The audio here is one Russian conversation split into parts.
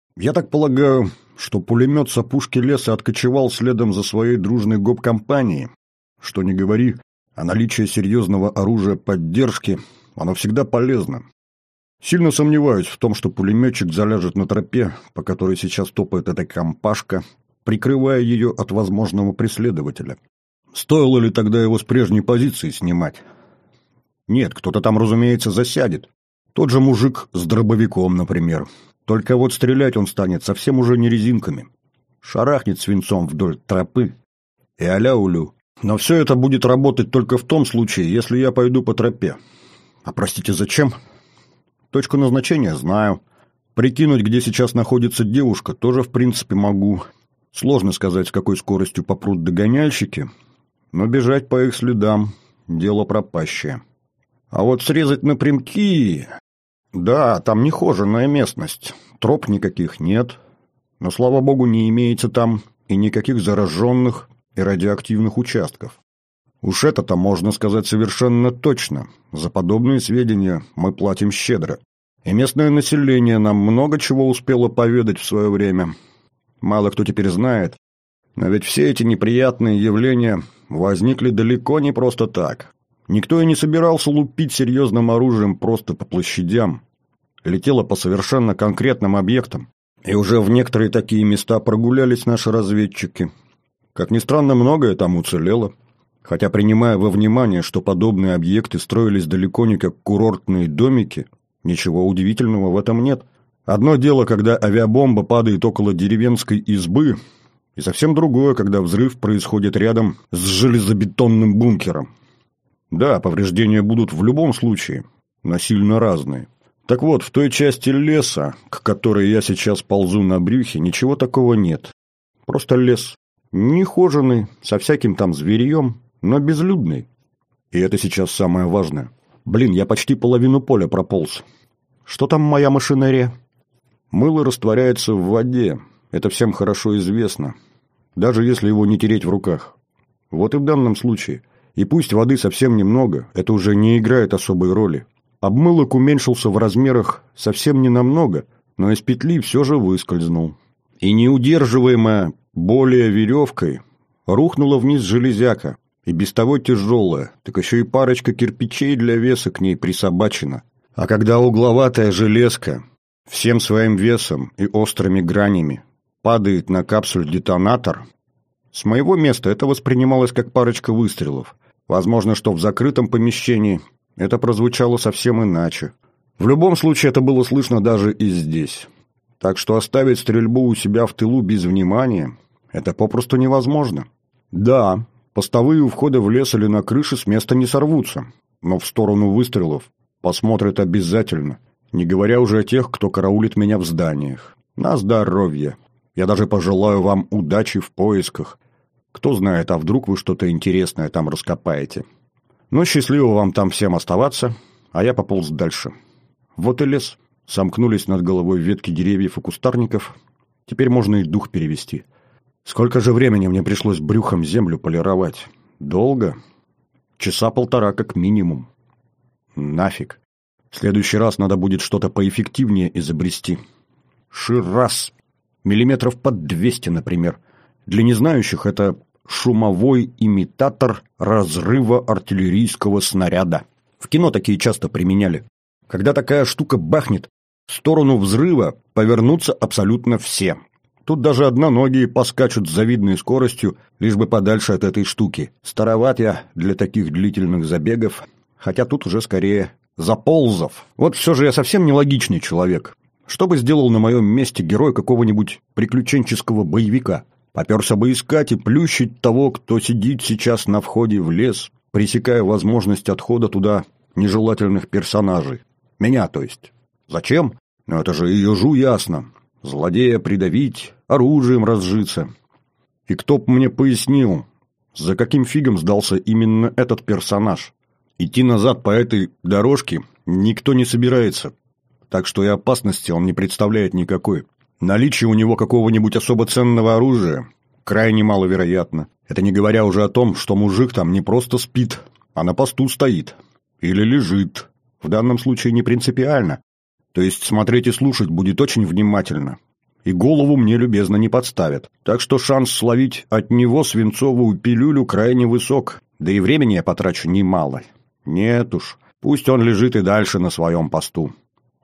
Я так полагаю, что пулемет с опушки леса откочевал следом за своей дружной гоп-компанией. Что ни говори, а наличие серьезного оружия поддержки, оно всегда полезно. Сильно сомневаюсь в том, что пулеметчик заляжет на тропе, по которой сейчас топает эта компашка, прикрывая ее от возможного преследователя. Стоило ли тогда его с прежней позиции снимать? Нет, кто-то там, разумеется, засядет. Тот же мужик с дробовиком, например. Только вот стрелять он станет совсем уже не резинками. Шарахнет свинцом вдоль тропы и аля-улю. Но все это будет работать только в том случае, если я пойду по тропе. А простите, зачем? Точку назначения знаю. Прикинуть, где сейчас находится девушка, тоже в принципе могу. Сложно сказать, с какой скоростью попрут догоняльщики, но бежать по их следам – дело пропащее. А вот срезать напрямки… Да, там нехоженная местность, троп никаких нет, но, слава богу, не имеется там и никаких зараженных и радиоактивных участков. Уж это-то можно сказать совершенно точно. За подобные сведения мы платим щедро. И местное население нам много чего успело поведать в свое время. Мало кто теперь знает, но ведь все эти неприятные явления возникли далеко не просто так. Никто и не собирался лупить серьезным оружием просто по площадям. Летело по совершенно конкретным объектам. И уже в некоторые такие места прогулялись наши разведчики. Как ни странно, многое там уцелело. Хотя, принимая во внимание, что подобные объекты строились далеко не как курортные домики, ничего удивительного в этом нет. Одно дело, когда авиабомба падает около деревенской избы, и совсем другое, когда взрыв происходит рядом с железобетонным бункером. Да, повреждения будут в любом случае, но сильно разные. Так вот, в той части леса, к которой я сейчас ползу на брюхе, ничего такого нет. Просто лес. Нехоженный, со всяким там зверьем, но безлюдный. И это сейчас самое важное. Блин, я почти половину поля прополз. Что там моя машинерия? Мыло растворяется в воде. Это всем хорошо известно. Даже если его не тереть в руках. Вот и в данном случае. И пусть воды совсем немного, это уже не играет особой роли. Обмылок уменьшился в размерах совсем ненамного, но из петли все же выскользнул. И неудерживаемая более веревкой рухнула вниз железяка. И без того тяжелая, так еще и парочка кирпичей для веса к ней присобачена. А когда угловатая железка всем своим весом и острыми гранями падает на капсуль-детонатор, с моего места это воспринималось как парочка выстрелов. Возможно, что в закрытом помещении это прозвучало совсем иначе. В любом случае, это было слышно даже и здесь. Так что оставить стрельбу у себя в тылу без внимания – это попросту невозможно. Да, постовые у входа в лес или на крыше с места не сорвутся, но в сторону выстрелов посмотрят обязательно, не говоря уже о тех, кто караулит меня в зданиях. На здоровье. Я даже пожелаю вам удачи в поисках. Кто знает, а вдруг вы что-то интересное там раскопаете. Но счастливо вам там всем оставаться, а я пополз дальше. Вот и лес. Сомкнулись над головой ветки деревьев и кустарников. Теперь можно и дух перевести. Сколько же времени мне пришлось брюхом землю полировать? Долго? Часа полтора как минимум. Нафиг. В следующий раз надо будет что-то поэффективнее изобрести. Шираз. Миллиметров под 200, например. Для незнающих это шумовой имитатор разрыва артиллерийского снаряда. В кино такие часто применяли. Когда такая штука бахнет, в сторону взрыва повернутся абсолютно все. Тут даже одноногие поскачут с завидной скоростью, лишь бы подальше от этой штуки. Староват я для таких длительных забегов, хотя тут уже скорее заползов. Вот все же я совсем нелогичный человек. Что бы сделал на моем месте герой какого-нибудь приключенческого боевика? Поперся бы искать и плющить того, кто сидит сейчас на входе в лес, пресекая возможность отхода туда нежелательных персонажей. Меня, то есть. Зачем? Ну это же и ежу ясно. Злодея придавить, оружием разжиться. И кто б мне пояснил, за каким фигом сдался именно этот персонаж? Идти назад по этой дорожке никто не собирается, так что и опасности он не представляет никакой. Наличие у него какого-нибудь особо ценного оружия крайне маловероятно. Это не говоря уже о том, что мужик там не просто спит, а на посту стоит. Или лежит. В данном случае не принципиально. То есть смотреть и слушать будет очень внимательно. и голову мне любезно не подставят. Так что шанс словить от него свинцовую пилюлю крайне высок, да и времени я потрачу немало. Нет уж, пусть он лежит и дальше на своем посту.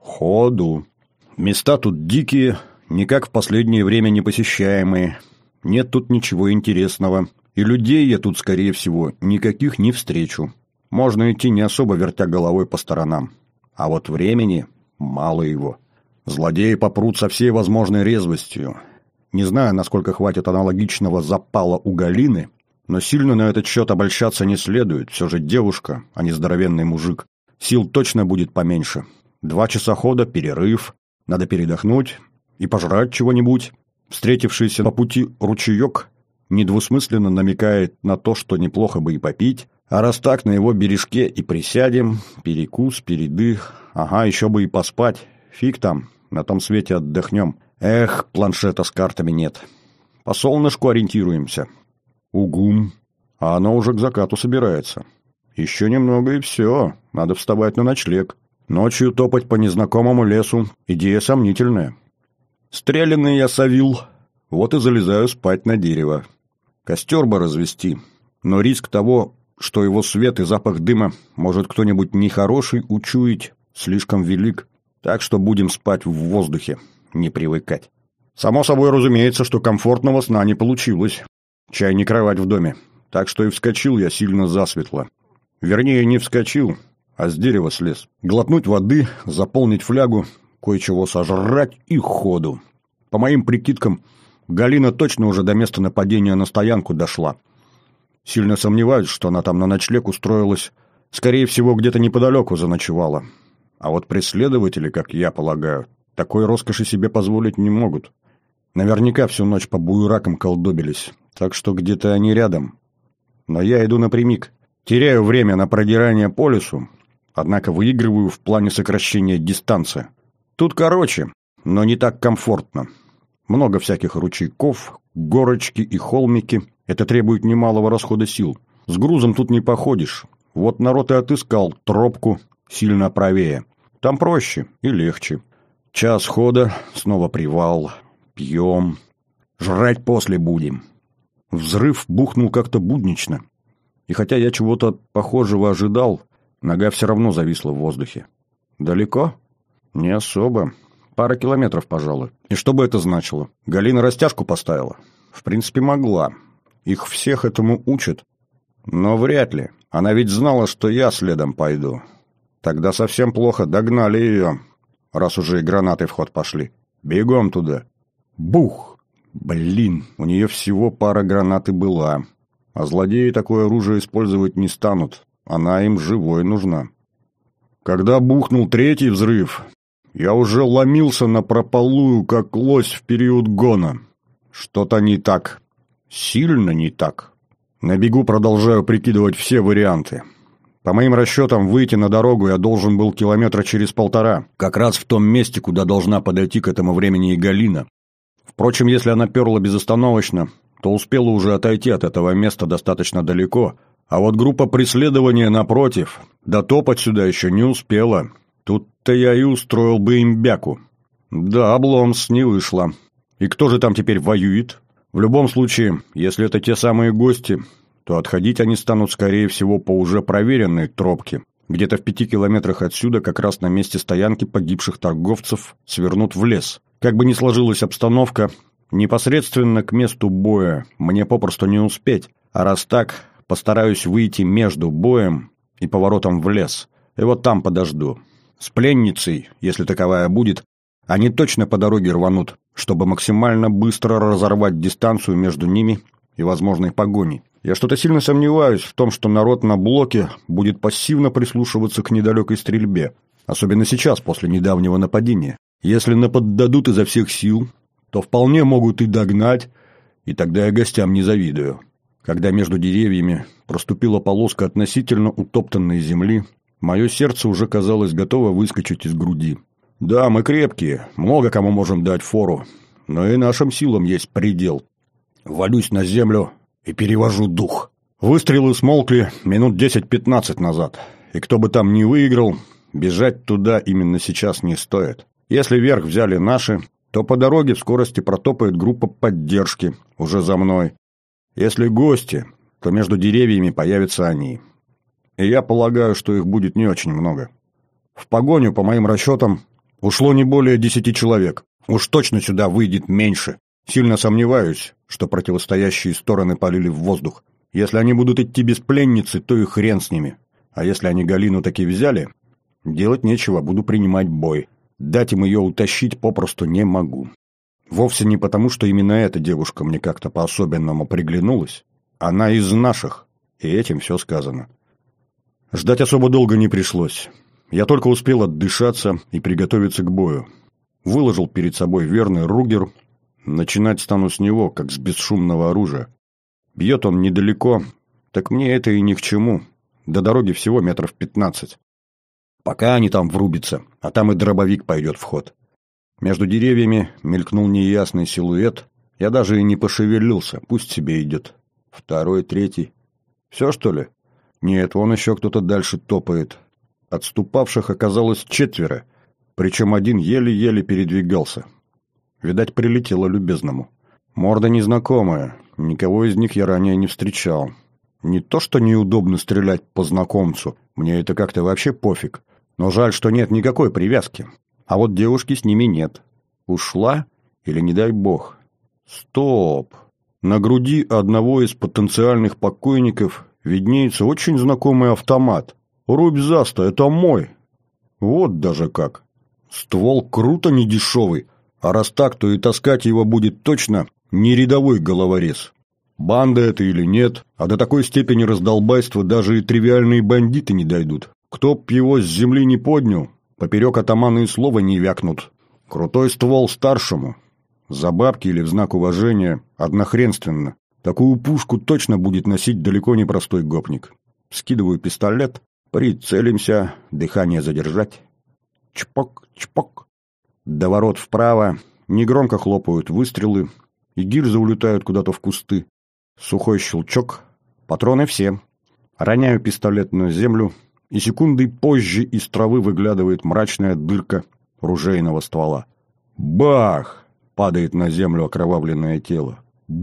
Ходу. Места тут дикие, никак в последнее время не посещаемые. Нет тут ничего интересного. И людей я тут, скорее всего, никаких не встречу. Можно идти не особо вертя головой по сторонам. А вот времени мало его. Злодеи попрут со всей возможной резвостью. Не знаю, насколько хватит аналогичного запала у Галины, но сильно на этот счет обольщаться не следует. Все же девушка, а не здоровенный мужик. Сил точно будет поменьше. 2 часа хода, перерыв. Надо передохнуть и пожрать чего-нибудь. Встретившийся по пути ручеек недвусмысленно намекает на то, что неплохо бы и попить. А раз так, на его бережке и присядем. Перекус, передых. Ага, еще бы и поспать. Фиг там, на том свете отдохнем. Эх, планшета с картами нет. По солнышку ориентируемся. Угум. А оно уже к закату собирается. Еще немного и все. Надо вставать на ночлег. Ночью топать по незнакомому лесу – идея сомнительная. Стрелянный я совил, вот и залезаю спать на дерево. Костер бы развести, но риск того, что его свет и запах дыма может кто-нибудь нехороший учуять, слишком велик. Так что будем спать в воздухе, не привыкать. Само собой разумеется, что комфортного сна не получилось. Чай не кровать в доме, так что и вскочил я сильно засветло. Вернее, не вскочил, а с дерева слез. Глотнуть воды, заполнить флягу, кое-чего сожрать и ходу. По моим прикидкам, Галина точно уже до места нападения на стоянку дошла. Сильно сомневаюсь, что она там на ночлег устроилась. Скорее всего, где-то неподалеку заночевала. А вот преследователи, как я полагаю, такой роскоши себе позволить не могут. Наверняка всю ночь по буеракам колдобились, так что где-то они рядом. Но я иду напрямик. Теряю время на продирание по лесу, однако выигрываю в плане сокращения дистанции. Тут короче, но не так комфортно. Много всяких ручейков, горочки и холмики. Это требует немалого расхода сил. С грузом тут не походишь. Вот народ и отыскал тропку сильно правее. Там проще и легче. Час хода, снова привал. Пьем. Жрать после будем. Взрыв бухнул как-то буднично. И хотя я чего-то похожего ожидал, нога все равно зависла в воздухе. Далеко? Не особо. Пара километров, пожалуй. И что бы это значило? Галина растяжку поставила? В принципе, могла. Их всех этому учат. Но вряд ли. Она ведь знала, что я следом пойду. Тогда совсем плохо. Догнали ее. Раз уже и гранаты в ход пошли. Бегом туда. Бух! Блин, у нее всего пара гранат и была. А злодеи такое оружие использовать не станут. Она им живой нужна. Когда бухнул третий взрыв, я уже ломился напропалую, как лось в период гона. Что-то не так. Сильно не так. На бегу продолжаю прикидывать все варианты. По моим расчетам, выйти на дорогу я должен был километра через 1,5. Как раз в том месте, куда должна подойти к этому времени и Галина. Впрочем, если она перла безостановочно, то успела уже отойти от этого места достаточно далеко, а вот группа преследования, напротив, дотопать сюда еще не успела. Тут-то я и устроил бы им бяку. Да, обломс не вышло. И кто же там теперь воюет? В любом случае, если это те самые гости, то отходить они станут, скорее всего, по уже проверенной тропке. Где-то в 5 километрах отсюда, как раз на месте стоянки погибших торговцев, свернут в лес. Как бы ни сложилась обстановка, непосредственно к месту боя мне попросту не успеть, а раз так, постараюсь выйти между боем и поворотом в лес, и вот там подожду. С пленницей, если таковая будет, они точно по дороге рванут, чтобы максимально быстро разорвать дистанцию между ними и возможной погоней. Я что-то сильно сомневаюсь в том, что народ на блоке будет пассивно прислушиваться к недалекой стрельбе, особенно сейчас, после недавнего нападения. Если наподдадут изо всех сил, то вполне могут и догнать, и тогда я гостям не завидую. Когда между деревьями проступила полоска относительно утоптанной земли, мое сердце уже, казалось, готово выскочить из груди. Да, мы крепкие, много кому можем дать фору, но и нашим силам есть предел. Валюсь на землю и перевожу дух. Выстрелы смолкли минут 10-15 назад, и кто бы там ни выиграл, бежать туда именно сейчас не стоит. Если верх взяли наши, то то по дороге в скорости протопает группа поддержки, уже за мной. Если гости, то между деревьями появятся они. И я полагаю, что их будет не очень много. В погоню, по моим расчетам, ушло не более 10 человек. Уж точно сюда выйдет меньше. Сильно сомневаюсь, что противостоящие стороны полили в воздух. Если они будут идти без пленницы, то и хрен с ними. А если они Галину таки взяли, делать нечего, буду принимать бой. Дать им ее утащить попросту не могу. Вовсе не потому, что именно эта девушка мне как-то по-особенному приглянулась. Она из наших, и этим все сказано. Ждать особо долго не пришлось. Я только успел отдышаться и приготовиться к бою. Выложил перед собой верный Ругер. Начинать стану с него, как с бесшумного оружия. Бьет он недалеко, так мне это и ни к чему. До дороги всего метров 15. Пока они там врубятся, а там и дробовик пойдет в ход. Между деревьями мелькнул неясный силуэт. Я даже и не пошевелился, пусть себе идет. Второй, третий. Все, что ли? Нет, вон еще кто-то дальше топает. Отступавших оказалось 4, причем один еле-еле передвигался. Видать, прилетело любезному. Морда незнакомая, никого из них я ранее не встречал. Не то, что неудобно стрелять по знакомцу, мне это как-то вообще пофиг. Но жаль, что нет никакой привязки. А вот девушки с ними нет. Ушла или не дай бог? Стоп! На груди одного из потенциальных покойников виднеется очень знакомый автомат. Рубь заста, это мой. Вот даже как. Ствол круто недешевый, а раз так, то и таскать его будет точно не рядовой головорез. Банда это или нет, а до такой степени раздолбайства даже и тривиальные бандиты не дойдут. Кто б его с земли не поднял, поперек атамана и слова не вякнут. Крутой ствол старшему. За бабки или в знак уважения однохренственно. Такую пушку точно будет носить далеко не простой гопник. Скидываю пистолет, прицелимся, дыхание задержать. Чпок, чпок. До ворот вправо, негромко хлопают выстрелы, и гильзы улетают куда-то в кусты. Сухой щелчок, патроны все. Роняю пистолет на землю, и секундой позже из травы выглядывает мрачная дырка ружейного ствола. Бах! Падает на землю окровавленное тело.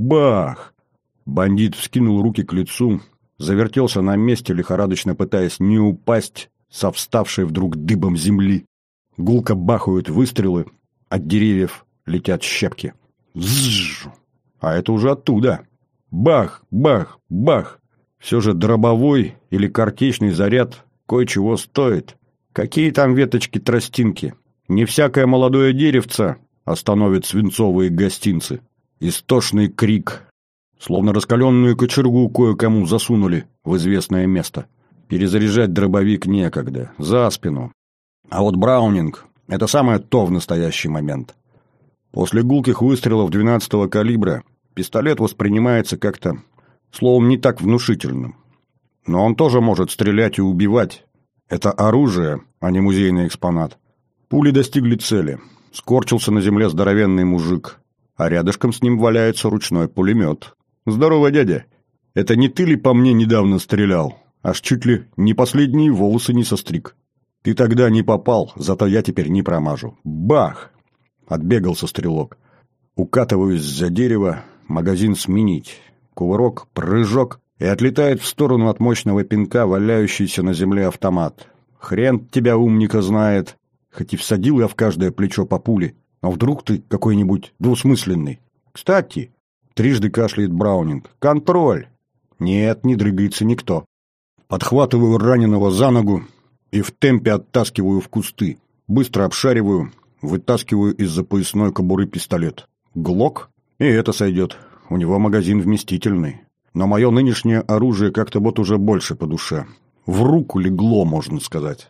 Бах! Бандит вскинул руки к лицу, завертелся на месте, лихорадочно пытаясь не упасть со вставшей вдруг дыбом земли. Гулко бахают выстрелы, от деревьев летят щепки. Зжж! А это уже оттуда. Бах! Бах! Бах! Все же дробовой или картечный заряд кое-чего стоит. Какие там веточки-тростинки? Не всякое молодое деревце остановит свинцовые гостинцы. Истошный крик. Словно раскаленную кочергу кое-кому засунули в известное место. Перезаряжать дробовик некогда. За спину. А вот Браунинг — это самое то в настоящий момент. После гулких выстрелов 12-го калибра пистолет воспринимается как-то, словом, не так внушительным. Но он тоже может стрелять и убивать. Это оружие, а не музейный экспонат. Пули достигли цели. Скорчился на земле здоровенный мужик, а рядышком с ним валяется ручной пулемет. «Здорово, дядя! Это не ты ли по мне недавно стрелял? Аж чуть ли не последние волосы не состриг. Ты тогда не попал, зато я теперь не промажу. Бах!» Отбегался стрелок. Укатываюсь за дерево, магазин сменить. Кувырок, прыжок, и отлетает в сторону от мощного пинка валяющийся на земле автомат. Хрен тебя, умника, знает. Хоть и всадил я в каждое плечо по пуле, но вдруг ты какой-нибудь двусмысленный. Кстати, трижды кашляет Браунинг. Контроль! Нет, не дрыгается никто. Подхватываю раненого за ногу и в темпе оттаскиваю в кусты. Быстро обшариваю, вытаскиваю из-за поясной кобуры пистолет. Глок? И это сойдет. У него магазин вместительный. Но мое нынешнее оружие как-то вот уже больше по душе. В руку легло, можно сказать.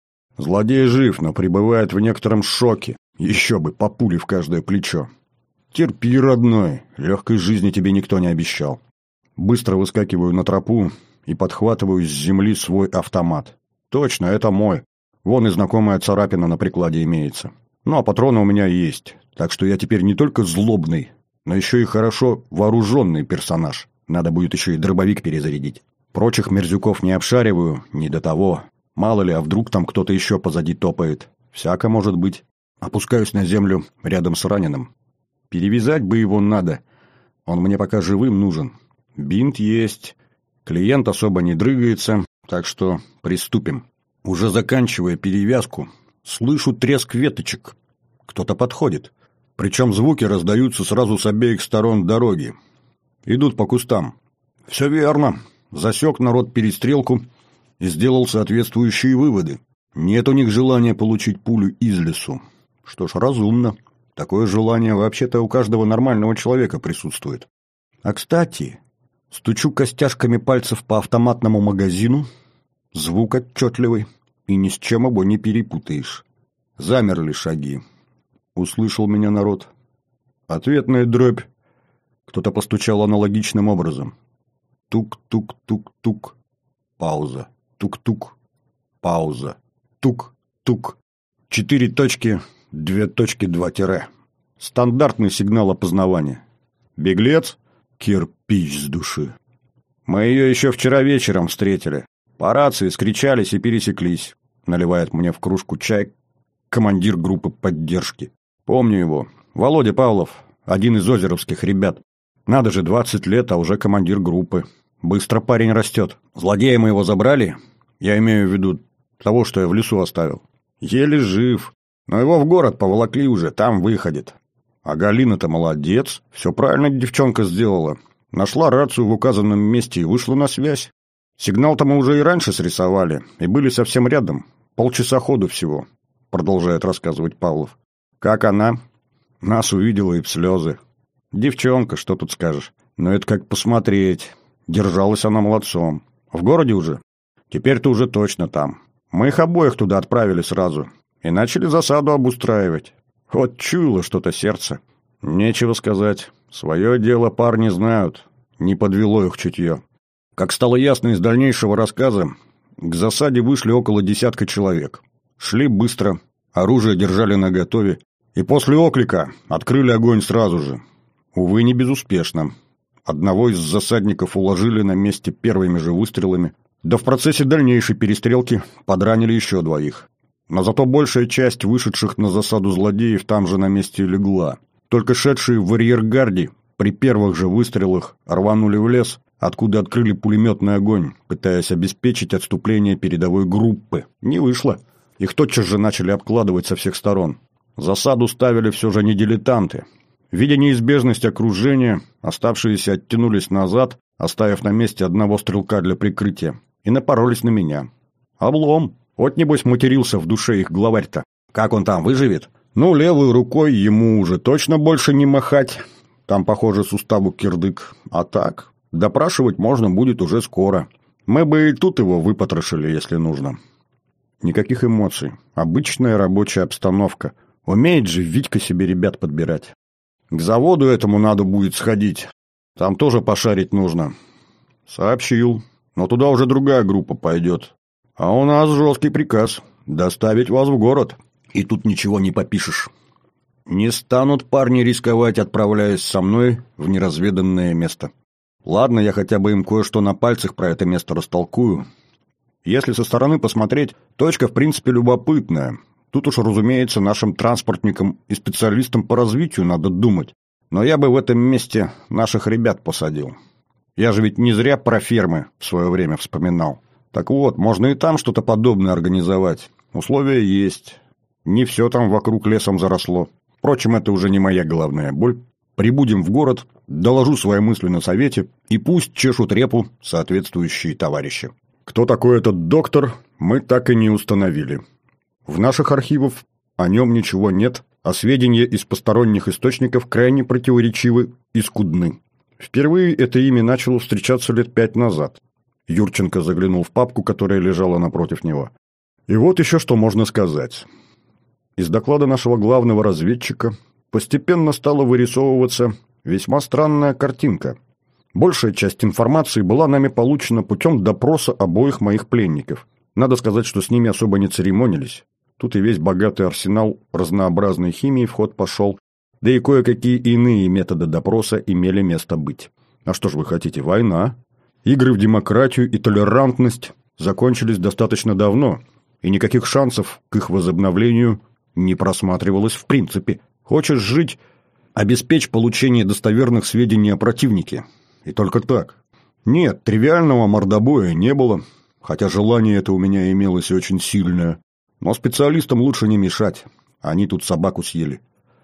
Злодей жив, но пребывает в некотором шоке. Еще бы, по пуле в каждое плечо. Терпи, родной, легкой жизни тебе никто не обещал. Быстро выскакиваю на тропу и подхватываю с земли свой автомат. Точно, это мой. Вон и знакомая царапина на прикладе имеется. Ну, а патроны у меня есть. Так что я теперь не только злобный, но еще и хорошо вооруженный персонаж. Надо будет еще и дробовик перезарядить. Прочих мерзюков не обшариваю, не до того. Мало ли, а вдруг там кто-то еще позади топает. Всяко может быть. Опускаюсь на землю рядом с раненым. Перевязать бы его надо. Он мне пока живым нужен. Бинт есть. Клиент особо не дрыгается, так что приступим. Уже заканчивая перевязку, слышу треск веточек. Кто-то подходит. Причем звуки раздаются сразу с обеих сторон дороги. Идут по кустам. Все верно. Засек народ перестрелку и сделал соответствующие выводы. Нет у них желания получить пулю из лесу. Что ж, разумно. Такое желание вообще-то у каждого нормального человека присутствует. А кстати, стучу костяшками пальцев по автоматному магазину. Звук отчетливый, и ни с чем его не перепутаешь. Замерли шаги. Услышал меня народ. Ответная дробь. Кто-то постучал аналогичным образом. Тук-тук-тук-тук. Пауза. Тук-тук. Пауза. Тук-тук. 4 точки, 2 точки, 2 тире. Стандартный сигнал опознавания. Беглец? Кирпич с души. Мы ее еще вчера вечером встретили. По рации скричались и пересеклись. Наливает мне в кружку чай командир группы поддержки. Помню его. Володя Павлов, один из озеровских ребят. Надо же, 20 лет, а уже командир группы. Быстро парень растет. Злодея мы его забрали. Я имею в виду того, что я в лесу оставил. Еле жив. Но его в город поволокли уже, там выходит. А Галина-то молодец. Все правильно девчонка сделала. Нашла рацию в указанном месте и вышла на связь. Сигнал-то мы уже и раньше срисовали, и были совсем рядом. Полчаса ходу всего, продолжает рассказывать Павлов. Как она? Нас увидела и в слезы. Девчонка, что тут скажешь. Но это как посмотреть. Держалась она молодцом. В городе уже? Теперь-то уже точно там. Мы их обоих туда отправили сразу. И начали засаду обустраивать. Вот чуяло что-то сердце. Нечего сказать. Свое дело парни знают. Не подвело их чутье. Как стало ясно из дальнейшего рассказа, к засаде вышли около 10 человек. Шли быстро, оружие держали наготове. И после оклика открыли огонь сразу же. Увы, не безуспешно. Одного из засадников уложили на месте первыми же выстрелами. Да в процессе дальнейшей перестрелки подранили еще 2. Но зато большая часть вышедших на засаду злодеев там же на месте легла. Только шедшие в арьергарде при первых же выстрелах рванули в лес, откуда открыли пулеметный огонь, пытаясь обеспечить отступление передовой группы. Не вышло. Их тотчас же начали обкладывать со всех сторон. Засаду ставили все же не дилетанты. Видя неизбежность окружения, оставшиеся оттянулись назад, оставив на месте одного стрелка для прикрытия, и напоролись на меня. Облом. Вот, небось, матерился в душе их главарь-то. Как он там, выживет? Ну, левой рукой ему уже точно больше не махать. Там, похоже, суставу кирдык. А так, допрашивать можно будет уже скоро. Мы бы и тут его выпотрошили, если нужно. Никаких эмоций. Обычная рабочая обстановка. Умеет же Витька себе ребят подбирать. К заводу этому надо будет сходить. Там тоже пошарить нужно. Сообщил. Но туда уже другая группа пойдет. А у нас жесткий приказ – доставить вас в город. И тут ничего не попишешь. Не станут парни рисковать, отправляясь со мной в неразведанное место. Ладно, я хотя бы им кое-что на пальцах про это место растолкую. Если со стороны посмотреть, точка в принципе любопытная. Тут уж, разумеется, нашим транспортникам и специалистам по развитию надо думать. Но я бы в этом месте наших ребят посадил. Я же ведь не зря про фермы в свое время вспоминал. Так вот, можно и там что-то подобное организовать. Условия есть. Не все там вокруг лесом заросло. Впрочем, это уже не моя головная боль. Прибудем в город, доложу свои мысли на совете, и пусть чешут репу соответствующие товарищи. Кто такой этот доктор, мы так и не установили. В наших архивах о нем ничего нет, а сведения из посторонних источников крайне противоречивы и скудны. Впервые это имя начало встречаться лет 5 назад. Юрченко заглянул в папку, которая лежала напротив него. И вот еще что можно сказать. Из доклада нашего главного разведчика постепенно стала вырисовываться весьма странная картинка. Большая часть информации была нами получена путем допроса обоих моих пленников. Надо сказать, что с ними особо не церемонились. Тут и весь богатый арсенал разнообразной химии в ход пошел, да и кое-какие иные методы допроса имели место быть. А что ж вы хотите, война? Игры в демократию и толерантность закончились достаточно давно, и никаких шансов к их возобновлению не просматривалось в принципе. Хочешь жить – обеспечь получение достоверных сведений о противнике. И только так. Нет, тривиального мордобоя не было, хотя желание это у меня имелось очень сильное. Но специалистам лучше не мешать, они тут собаку съели.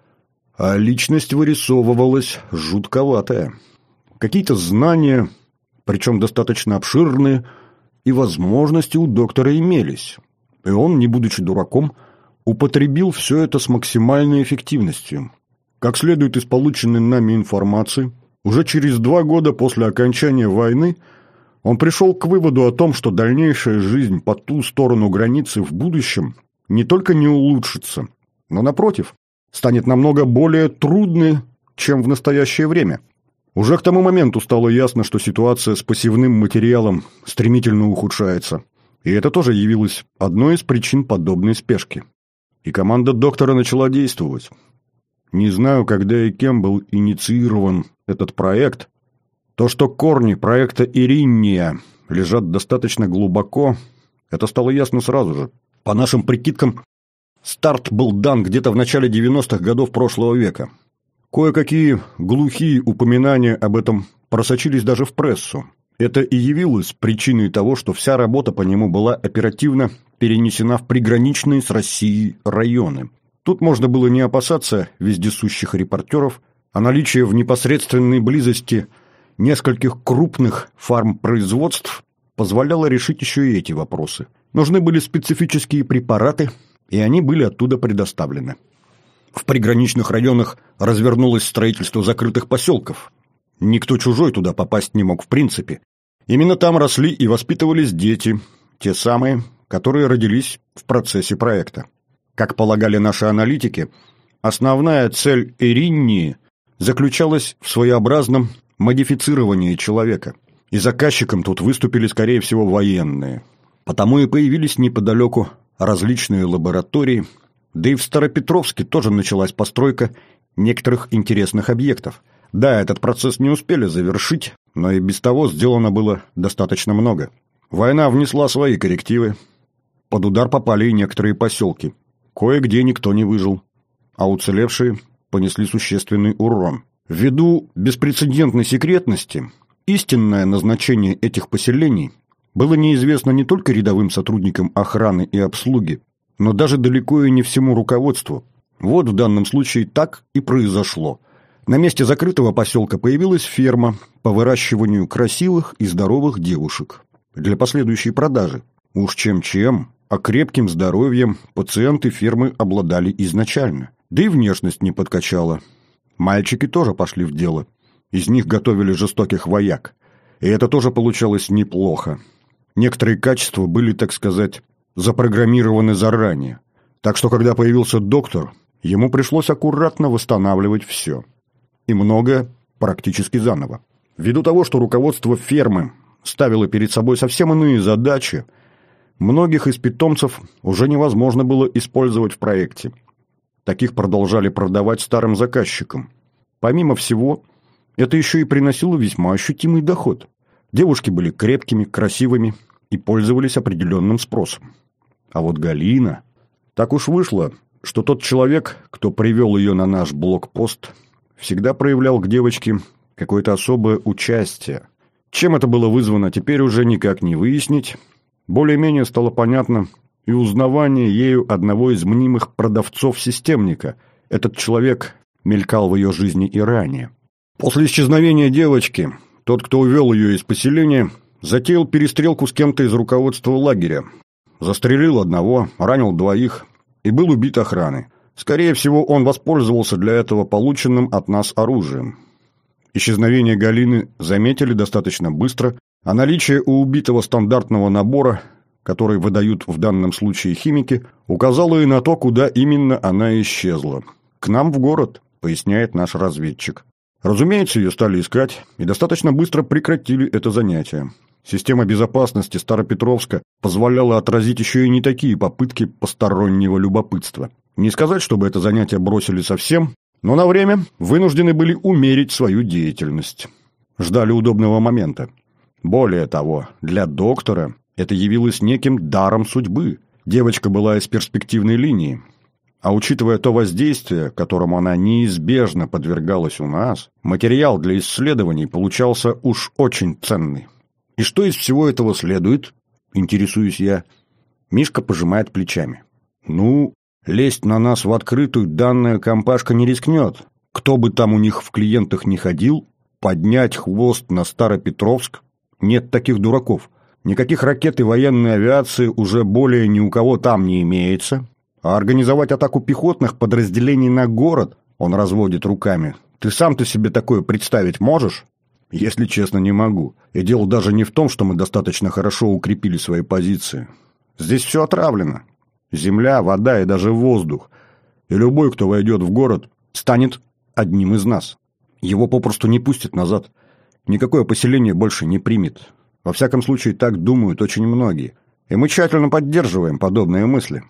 А личность вырисовывалась жутковатая. Какие-то знания, причем достаточно обширные, и возможности у доктора имелись. И он, не будучи дураком, употребил все это с максимальной эффективностью. Как следует из полученной нами информации, уже через 2 года после окончания войны он пришел к выводу о том, что дальнейшая жизнь по ту сторону границы в будущем не только не улучшится, но, напротив, станет намного более трудной, чем в настоящее время. Уже к тому моменту стало ясно, что ситуация с пассивным материалом стремительно ухудшается. И это тоже явилось одной из причин подобной спешки. И команда доктора начала действовать. Не знаю, когда и кем был инициирован этот проект. То, что корни проекта Иринния лежат достаточно глубоко, это стало ясно сразу же. По нашим прикидкам, старт был дан где-то в начале 90-х годов прошлого века. Кое-какие глухие упоминания об этом просочились даже в прессу. Это и явилось причиной того, что вся работа по нему была оперативно перенесена в приграничные с Россией районы. Тут можно было не опасаться вездесущих репортеров, а наличие в непосредственной близости нескольких крупных фармпроизводств позволяло решить еще и эти вопросы. Нужны были специфические препараты, и они были оттуда предоставлены. В приграничных районах развернулось строительство закрытых поселков. Никто чужой туда попасть не мог в принципе. Именно там росли и воспитывались дети, те самые, которые родились в процессе проекта. Как полагали наши аналитики, основная цель Ириннии заключалась в своеобразном модифицировании человека. И заказчиком тут выступили, скорее всего, военные. Потому и появились неподалеку различные лаборатории, да и в Старопетровске тоже началась постройка некоторых интересных объектов. Да, этот процесс не успели завершить, но и без того сделано было достаточно много. Война внесла свои коррективы. Под удар попали и некоторые поселки. Кое-где никто не выжил, а уцелевшие понесли существенный урон. Ввиду беспрецедентной секретности, истинное назначение этих поселений было неизвестно не только рядовым сотрудникам охраны и обслуги, но даже далеко и не всему руководству. Вот в данном случае так и произошло. На месте закрытого поселка появилась ферма по выращиванию красивых и здоровых девушек для последующей продажи. Уж чем-чем, а крепким здоровьем пациенты фермы обладали изначально. Да и внешность не подкачала. Мальчики тоже пошли в дело. Из них готовили жестоких вояк. И это тоже получалось неплохо. Некоторые качества были, так сказать, запрограммированы заранее. Так что, когда появился доктор, ему пришлось аккуратно восстанавливать все. И многое практически заново. Ввиду того, что руководство фермы ставило перед собой совсем иные задачи, многих из питомцев уже невозможно было использовать в проекте. Таких продолжали продавать старым заказчикам. Помимо всего, это еще и приносило весьма ощутимый доход. Девушки были крепкими, красивыми и пользовались определенным спросом. А вот Галина... Так уж вышло, что тот человек, кто привел ее на наш блокпост, всегда проявлял к девочке какое-то особое участие. Чем это было вызвано, теперь уже никак не выяснить. Более-менее стало понятно и узнавание ею одного из мнимых продавцов системника. Этот человек мелькал в ее жизни и ранее. После исчезновения девочки, тот, кто увел ее из поселения, затеял перестрелку с кем-то из руководства лагеря. Застрелил одного, ранил 2 и был убит охраной. Скорее всего, он воспользовался для этого полученным от нас оружием. Исчезновение Галины заметили достаточно быстро, а наличие у убитого стандартного набора, который выдают в данном случае химики, указало и на то, куда именно она исчезла. «К нам в город», — поясняет наш разведчик. Разумеется, ее стали искать и достаточно быстро прекратили это занятие. Система безопасности Старопетровска позволяла отразить еще и не такие попытки постороннего любопытства. Не сказать, чтобы это занятие бросили совсем, но на время вынуждены были умерить свою деятельность. Ждали удобного момента. Более того, для доктора это явилось неким даром судьбы. Девочка была из перспективной линии. А учитывая то воздействие, которому она неизбежно подвергалась у нас, материал для исследований получался уж очень ценный. И что из всего этого следует? Интересуюсь я. Мишка пожимает плечами. Ну, лезть на нас в открытую данная компашка не рискнет. Кто бы там у них в клиентах не ходил, поднять хвост на Старопетровск нет таких дураков. Никаких ракет и военной авиации уже более ни у кого там не имеется. А организовать атаку пехотных подразделений на город, он разводит руками. Ты сам-то себе такое представить можешь? Если честно, не могу. И дело даже не в том, что мы достаточно хорошо укрепили свои позиции. Здесь все отравлено. Земля, вода и даже воздух. И любой, кто войдет в город, станет одним из нас. Его попросту не пустят назад. Никакое поселение больше не примет. Во всяком случае, так думают очень многие. И мы тщательно поддерживаем подобные мысли.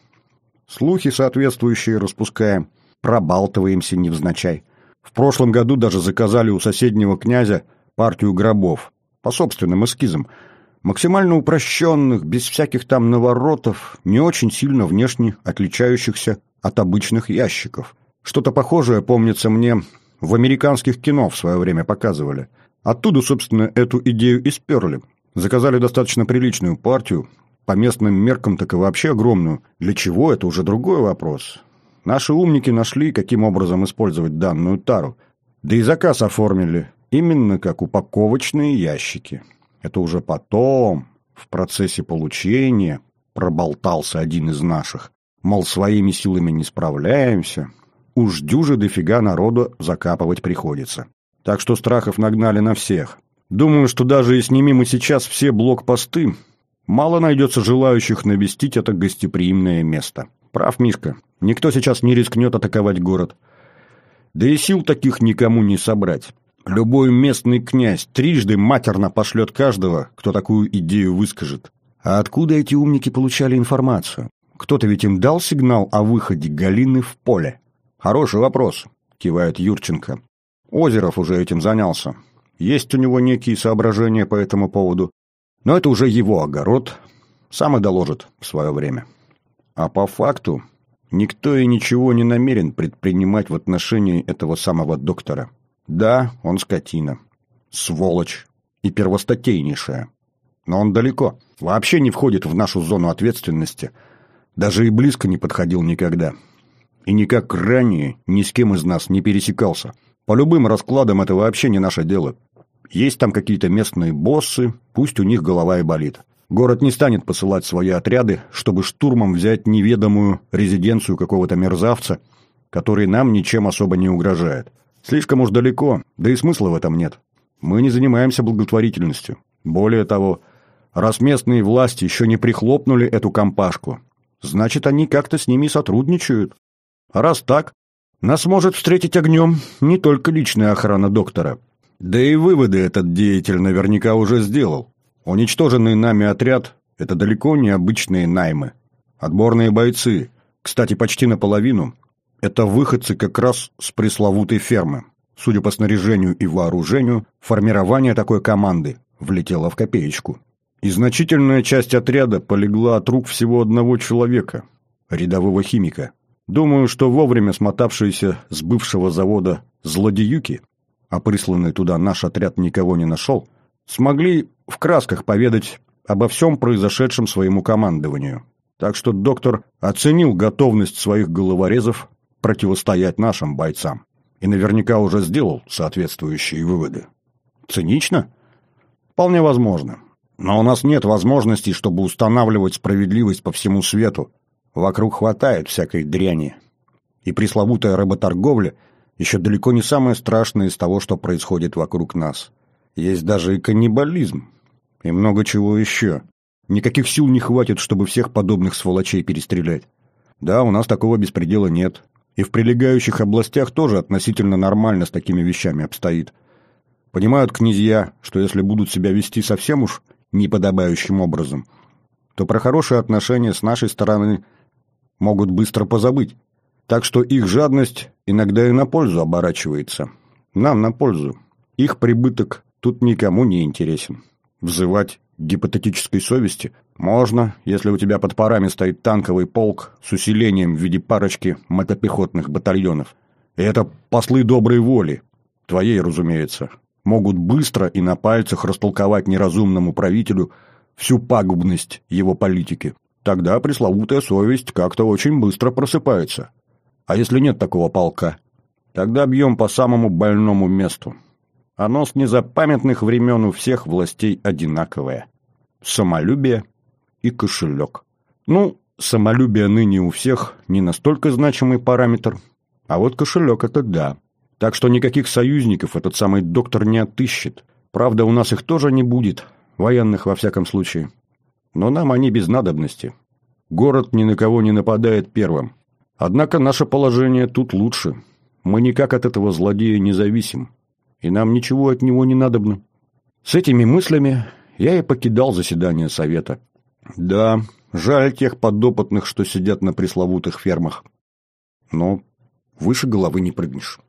Слухи соответствующие распускаем, пробалтываемся невзначай. В прошлом году даже заказали у соседнего князя партию гробов, по собственным эскизам, максимально упрощенных, без всяких там наворотов, не очень сильно внешне отличающихся от обычных ящиков. Что-то похожее, помнится мне, в американских кино в свое время показывали. Оттуда, собственно, эту идею и сперли. Заказали достаточно приличную партию, по местным меркам так и вообще огромную. Для чего, это уже другой вопрос. Наши умники нашли, каким образом использовать данную тару. Да и заказ оформили именно как упаковочные ящики. Это уже потом, в процессе получения, проболтался один из наших. Мол, своими силами не справляемся. Уж дюже дофига народу закапывать приходится. Так что страхов нагнали на всех. Думаю, что даже и сними мы сейчас все блокпосты, мало найдется желающих навестить это гостеприимное место. Прав, Мишка, никто сейчас не рискнет атаковать город. Да и сил таких никому не собрать. Любой местный князь трижды матерно пошлет каждого, кто такую идею выскажет. А откуда эти умники получали информацию? Кто-то ведь им дал сигнал о выходе Галины в поле? Хороший вопрос, кивает Юрченко. Озеров уже этим занялся. Есть у него некие соображения по этому поводу. Но это уже его огород. Сам и доложит в свое время. А по факту никто и ничего не намерен предпринимать в отношении этого самого доктора. Да, он скотина. Сволочь. И первостатейнейшая. Но он далеко. Вообще не входит в нашу зону ответственности. Даже и близко не подходил никогда. И никак ранее ни с кем из нас не пересекался. По любым раскладам это вообще не наше дело. Есть там какие-то местные боссы, пусть у них голова и болит. Город не станет посылать свои отряды, чтобы штурмом взять неведомую резиденцию какого-то мерзавца, который нам ничем особо не угрожает. Слишком уж далеко, да и смысла в этом нет. Мы не занимаемся благотворительностью. Более того, раз местные власти еще не прихлопнули эту компашку, значит, они как-то с ними сотрудничают. А раз так, нас может встретить огнем не только личная охрана доктора. Да и выводы этот деятель наверняка уже сделал. Уничтоженный нами отряд – это далеко не обычные наймы. Отборные бойцы, кстати, почти наполовину, это выходцы как раз с пресловутой фермы. Судя по снаряжению и вооружению, формирование такой команды влетело в копеечку. И значительная часть отряда полегла от рук всего одного человека – рядового химика. Думаю, что вовремя смотавшиеся с бывшего завода злодеюки, а присланный туда наш отряд никого не нашел, смогли в красках поведать обо всем произошедшем своему командованию. Так что доктор оценил готовность своих головорезов противостоять нашим бойцам. И наверняка уже сделал соответствующие выводы. Цинично? Вполне возможно. Но у нас нет возможностей, чтобы устанавливать справедливость по всему свету. Вокруг хватает всякой дряни. И пресловутая работорговля еще далеко не самое страшное из того, что происходит вокруг нас. Есть даже и каннибализм. И много чего еще. Никаких сил не хватит, чтобы всех подобных сволочей перестрелять. Да, у нас такого беспредела нет. И в прилегающих областях тоже относительно нормально с такими вещами обстоит. Понимают князья, что если будут себя вести совсем уж неподобающим образом, то про хорошие отношения с нашей стороны могут быстро позабыть. Так что их жадность иногда и на пользу оборачивается. Нам на пользу. Их прибыток тут никому не интересен. Взывать гипотетической совести? Можно, если у тебя под парами стоит танковый полк с усилением в виде парочки мотопехотных батальонов. И это послы доброй воли, твоей, разумеется, могут быстро и на пальцах растолковать неразумному правителю всю пагубность его политики. Тогда пресловутая совесть как-то очень быстро просыпается. А если нет такого полка? Тогда бьем по самому больному месту. Оно с незапамятных времен у всех властей одинаковое. Самолюбие и кошелек. Ну, самолюбие ныне у всех не настолько значимый параметр, а вот кошелек — это да. Так что никаких союзников этот самый доктор не отыщет. Правда, у нас их тоже не будет, военных во всяком случае. Но нам они без надобности. Город ни на кого не нападает первым. Однако наше положение тут лучше. Мы никак от этого злодея не зависим. И нам ничего от него не надобно. С этими мыслями я и покидал заседание совета. Да, жаль тех подопытных, что сидят на пресловутых фермах. Но выше головы не прыгнешь.